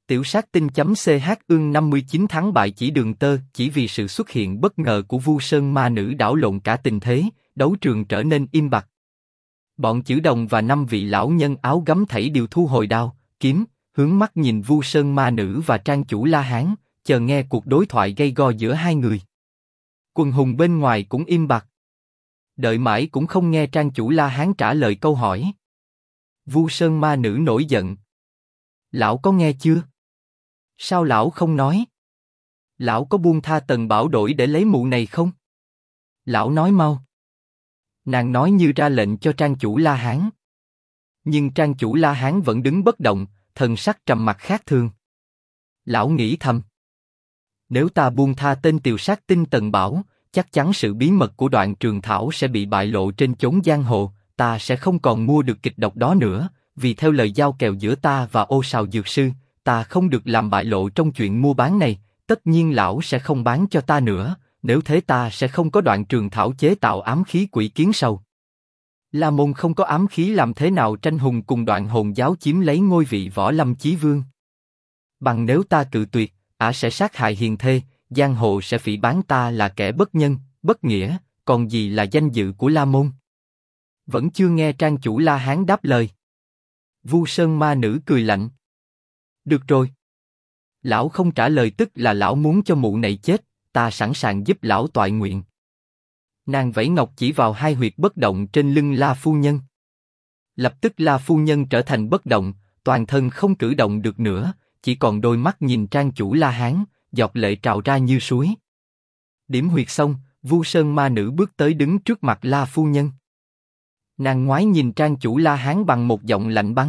Tiểu sát tinh.ch ương 59 thắng bại chỉ đường tơ, chỉ vì sự xuất hiện bất ngờ của Vu Sơn ma nữ đảo lộn cả tình thế, đấu trường trở nên im bặt. Bọn Chử Đồng và 5 vị lão nhân áo gấm thảy đều thu hồi đao, kiếm, hướng mắt nhìn Vu Sơn ma nữ và trang chủ La Hán, chờ nghe cuộc đối thoại gay go giữa hai người. Quần hùng bên ngoài cũng im bặt. Đợi mãi cũng không nghe trang chủ La Hán trả lời câu hỏi. Vu Sơn ma nữ nổi giận. Lão có nghe chưa? Sao lão không nói? Lão có buông tha Tần Bảo đổi để lấy mụ này không? Lão nói mau. Nàng nói như ra lệnh cho trang chủ La Hán. Nhưng trang chủ La Hán vẫn đứng bất động, thần sắc trầm mặc khác thường. Lão nghĩ thầm. Nếu ta buông tha tên tiều sát tinh Tần Bảo, chắc chắn sự bí mật của Đoạn Trường Thảo sẽ bị bại lộ trên chốn giang hồ, ta sẽ không còn mua được kịch độc đó nữa, vì theo lời giao kèo giữa ta và Ô Sào Dược Sư, ta không được làm bại lộ trong chuyện mua bán này, tất nhiên lão sẽ không bán cho ta nữa, nếu thế ta sẽ không có Đoạn Trường Thảo chế tạo ám khí quỷ kiến sầu. La Môn không có ám khí làm thế nào tranh hùng cùng Đoạn Hồn giáo chiếm lấy ngôi vị Võ Lâm Chí Vương. Bằng nếu ta cự tuyệt, ả sẽ sát hại hiền thê, giang hồ sẽ phỉ báng ta là kẻ bất nhân, bất nghĩa, còn gì là danh dự của La Môn. Vẫn chưa nghe trang chủ La Hán đáp lời. Vu Sơn ma nữ cười lạnh. Được rồi. Lão không trả lời tức là lão muốn cho mụ này chết, ta sẵn sàng giúp lão toại nguyện. Nàng vẫy ngọc chỉ vào hai huyệt bất động trên lưng La Phu Nhân. Lập tức La Phu Nhân trở thành bất động, toàn thân không cử động được nữa, chỉ còn đôi mắt nhìn trang chủ La Hán, giọt lệ trào ra như suối. Điểm huyệt xong, Vu Sơn ma nữ bước tới đứng trước mặt La Phu Nhân. Nàng ngoái nhìn trang chủ La Hán bằng một giọng lạnh băng.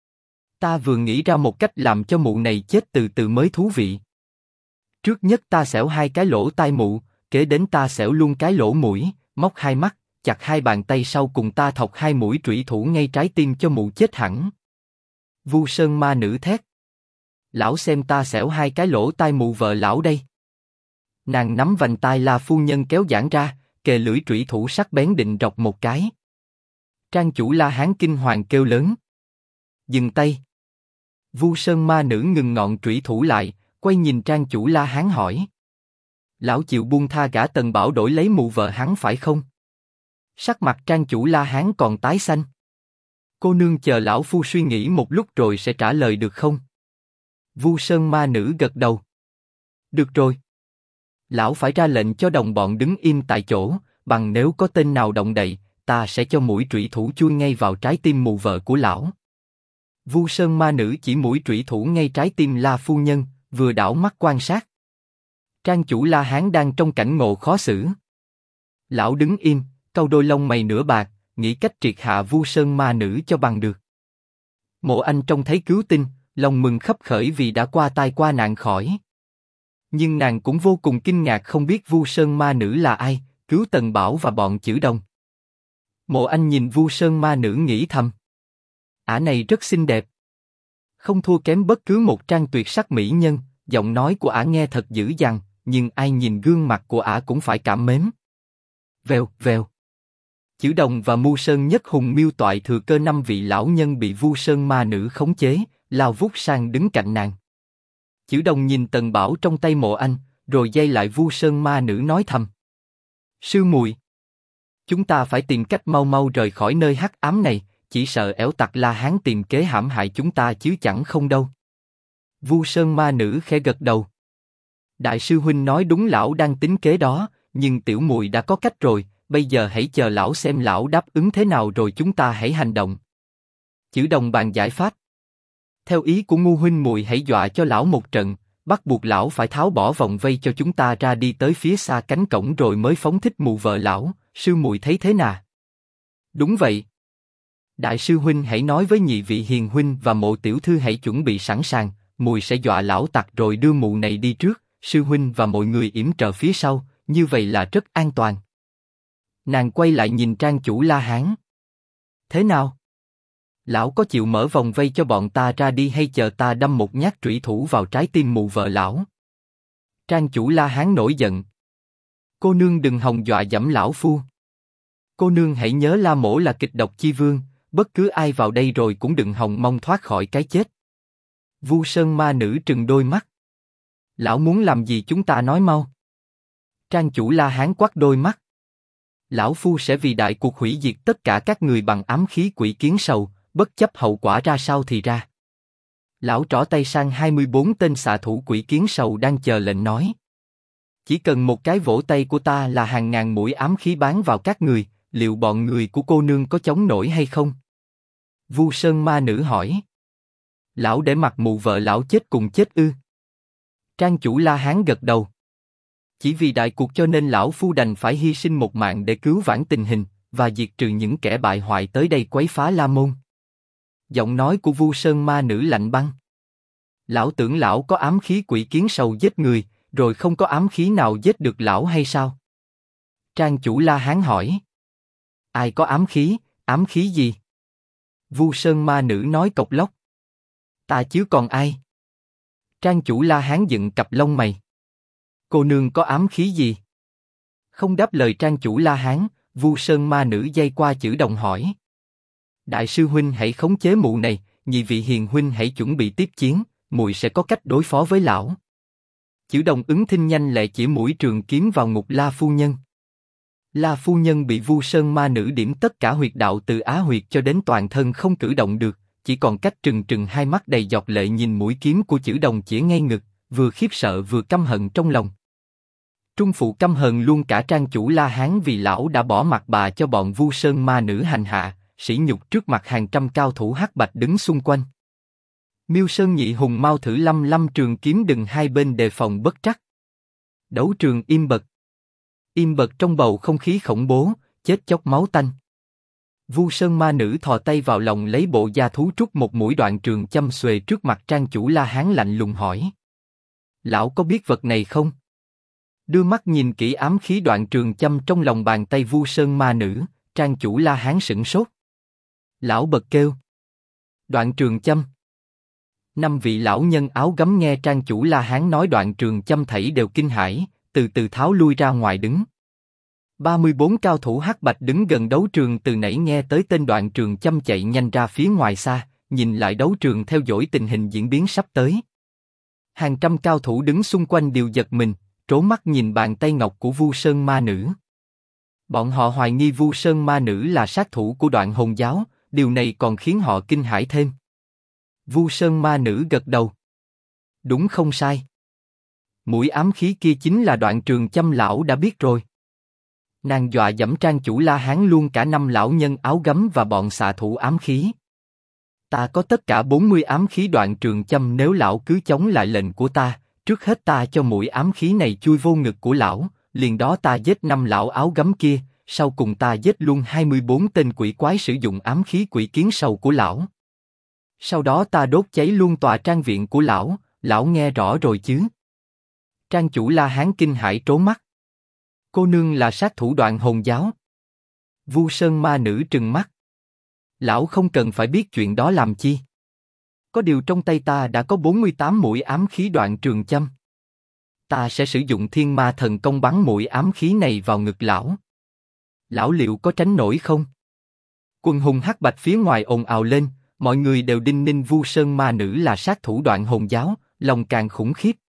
Ta vừa nghĩ ra một cách làm cho mụ này chết từ từ mới thú vị. Trước nhất ta xẻo hai cái lỗ tai mụ, kế đến ta xẻo luôn cái lỗ mũi, móc hai mắt, chặt hai bàn tay sau cùng ta thọc hai mũi trụy thủ ngay trái tim cho mụ chết hẳn. Vu Sơn ma nữ thét. Lão xem ta xẻo hai cái lỗ tai mụ vợ lão đây. Nàng nắm vành tai La Phu Nhân kéo giãn ra, kề lưỡi trụy thủ sắc bén định rọc một cái. Trang chủ La Hán kinh hoàng kêu lớn. Dừng tay. Vu Sơn ma nữ ngừng ngọn trụy thủ lại, quay nhìn trang chủ La Hán hỏi. Lão chịu buông tha gã Tần Bảo đổi lấy mụ vợ hắn phải không? Sắc mặt trang chủ La Hán còn tái xanh. Cô nương chờ lão phu suy nghĩ một lúc rồi sẽ trả lời được không? Vu Sơn ma nữ gật đầu. Được rồi. Lão phải ra lệnh cho đồng bọn đứng im tại chỗ, bằng nếu có tên nào động đậy, ta sẽ cho mũi trụy thủ chui ngay vào trái tim mụ vợ của lão. Vu Sơn ma nữ chỉ mũi trụy thủ ngay trái tim La Phu Nhân, vừa đảo mắt quan sát. Trang chủ La Hán đang trong cảnh ngộ khó xử. Lão đứng im, cau đôi lông mày nửa bạc, nghĩ cách triệt hạ Vu Sơn ma nữ cho bằng được. Mộ Anh trông thấy cứu tinh, lòng mừng khấp khởi vì đã qua tai qua nạn khỏi. Nhưng nàng cũng vô cùng kinh ngạc không biết Vu Sơn ma nữ là ai, cứu Tần Bảo và bọn Chử Đồng. Mộ Anh nhìn Vu Sơn ma nữ nghĩ thầm. Ả này rất xinh đẹp. Không thua kém bất cứ một trang tuyệt sắc mỹ nhân, giọng nói của ả nghe thật dữ dằn, nhưng ai nhìn gương mặt của ả cũng phải cảm mến. Vèo, vèo. Chử Đồng và Mưu Sơn Nhất Hùng miêu toại thừa cơ 5 vị lão nhân bị Vu Sơn ma nữ khống chế, lao vút sang đứng cạnh nàng. Chử Đồng nhìn Tần Bảo trong tay Mộ Anh, rồi dây lại Vu Sơn ma nữ nói thầm. Sư muội, chúng ta phải tìm cách mau mau rời khỏi nơi hắc ám này, chỉ sợ ẻo tặc La Hán tìm kế hãm hại chúng ta chứ chẳng không đâu. Vu Sơn ma nữ khẽ gật đầu. Đại sư huynh nói đúng, lão đang tính kế đó, nhưng tiểu muội đã có cách rồi, bây giờ hãy chờ lão xem lão đáp ứng thế nào rồi chúng ta hãy hành động. Chử Đồng bàn giải pháp. Theo ý của Ngu huynh muội hãy dọa cho lão một trận, bắt buộc lão phải tháo bỏ vòng vây cho chúng ta ra đi tới phía xa cánh cổng rồi mới phóng thích mụ vợ lão, sư muội thấy thế nào? Đúng vậy. Đại sư huynh hãy nói với nhị vị hiền huynh và Mộ tiểu thư hãy chuẩn bị sẵn sàng, muội sẽ dọa lão tặc rồi đưa mụ này đi trước, sư huynh và mọi người yểm trợ phía sau, như vậy là rất an toàn. Nàng quay lại nhìn trang chủ La Hán. Thế nào? Lão có chịu mở vòng vây cho bọn ta ra đi hay chờ ta đâm một nhát trụy thủ vào trái tim mụ vợ lão? Trang chủ La Hán nổi giận. Cô nương đừng hòng dọa dẫm lão phu. Cô nương hãy nhớ La Mỗ là kịch độc chi vương, bất cứ ai vào đây rồi cũng đừng hòng mong thoát khỏi cái chết. Vu Sơn ma nữ trừng đôi mắt. Lão muốn làm gì chúng ta nói mau. Trang chủ La Hán quắt đôi mắt. Lão phu sẽ vì đại cuộc hủy diệt tất cả các người bằng ám khí quỷ kiến sầu, bất chấp hậu quả ra sao thì ra. Lão trỏ tay sang 24 tên xạ thủ quỷ kiến sầu đang chờ lệnh nói. Chỉ cần một cái vỗ tay của ta là hàng ngàn mũi ám khí bắn vào các người, liệu bọn người của cô nương có chống nổi hay không? Vu Sơn ma nữ hỏi. Lão để mặc mụ vợ lão chết cùng chết ư? Trang chủ La Hán gật đầu. Chỉ vì đại cuộc cho nên lão phu đành phải hy sinh một mạng để cứu vãn tình hình và diệt trừ những kẻ bại hoại tới đây quấy phá La Môn. Giọng nói của Vu Sơn ma nữ lạnh băng. Lão tưởng lão có ám khí quỷ kiến sầu giết người, rồi không có ám khí nào giết được lão hay sao? Trang chủ La Hán hỏi. Ai có ám khí gì? Vu Sơn ma nữ nói cộc lốc. Ta chứ còn ai? Trang chủ La Hán dựng cặp lông mày. Cô nương có ám khí gì? Không đáp lời trang chủ La Hán, Vu Sơn ma nữ dây qua chữ đồng hỏi. Đại sư huynh hãy khống chế mụ này, nhị vị hiền huynh hãy chuẩn bị tiếp chiến, muội sẽ có cách đối phó với lão. Chữ đồng ứng thinh nhanh lẹ chỉ mũi trường kiếm vào ngục La phu nhân. La phu nhân bị Vu Sơn ma nữ điểm tất cả huyệt đạo từ á huyệt cho đến toàn thân không cử động được, chỉ còn cách trừng trừng hai mắt đầy giọt lệ nhìn mũi kiếm của chữ đồng chĩa ngay ngực, vừa khiếp sợ vừa căm hận trong lòng. Trung phụ căm hờn luôn cả trang chủ La Hán vì lão đã bỏ mặc bà cho bọn Vu Sơn ma nữ hành hạ, sỉ nhục trước mặt hàng trăm cao thủ hắc bạch đứng xung quanh. Miêu Sơn nhị hùng mau thử lâm trường kiếm đừng hai bên đề phòng bất trắc. Đấu trường im bật trong bầu không khí khủng bố, chết chóc máu tanh. Vu Sơn ma nữ thò tay vào lòng lấy bộ da thú trút một mũi đoạn trường châm xuề trước mặt trang chủ La Hán lạnh lùng hỏi. Lão có biết vật này không? Đưa mắt nhìn kỹ ám khí đoạn trường châm trong lòng bàn tay Vu Sơn ma nữ, trang chủ La Hán sửng sốt. Lão bật kêu. Đoạn trường châm. Năm vị lão nhân áo gấm nghe trang chủ La Hán nói đoạn trường châm thảy đều kinh hãi, từ từ tháo lui ra ngoài đứng. 34 cao thủ hắc bạch đứng gần đấu trường từ nãy nghe tới tên đoạn trường châm chạy nhanh ra phía ngoài xa, nhìn lại đấu trường theo dõi tình hình diễn biến sắp tới. Hàng trăm cao thủ đứng xung quanh đều giật mình, trố mắt nhìn bàn tay ngọc của Vu Sơn ma nữ. Bọn họ hoài nghi Vu Sơn ma nữ là sát thủ của Đoạn Hồn giáo, điều này còn khiến họ kinh hãi thêm. Vu Sơn ma nữ gật đầu. Đúng không sai. Mũi ám khí kia chính là đoạn trường châm lão đã biết rồi. Nàng dọa dẫm trang chủ La Hán luôn cả năm lão nhân áo gấm và bọn xạ thủ ám khí. Ta có tất cả 40 ám khí đoạn trường châm, nếu lão cứ chống lại lệnh của ta, trước hết ta cho mũi ám khí này chui vô ngực của lão, liền đó ta giết 5 lão áo gấm kia, sau cùng ta giết luôn 24 tên quỷ quái sử dụng ám khí quỷ kiến sầu của lão. Sau đó ta đốt cháy luôn tòa trang viện của lão, lão nghe rõ rồi chứ? Trang chủ La Hán kinh hãi trố mắt. Cô nương là sát thủ Đoạn Hồn giáo. Vu Sơn ma nữ trừng mắt. Lão không cần phải biết chuyện đó làm chi. Có điều trong tay ta đã có 48 mũi ám khí đoạn trường châm. Ta sẽ sử dụng Thiên Ma Thần Công bắn mũi ám khí này vào ngực lão. Lão liệu có tránh nổi không? Quần hùng hắc bạch phía ngoài ồn ào lên, mọi người đều đinh ninh Vu Sơn ma nữ là sát thủ Đoạn Hồn giáo, lòng càng khủng khiếp.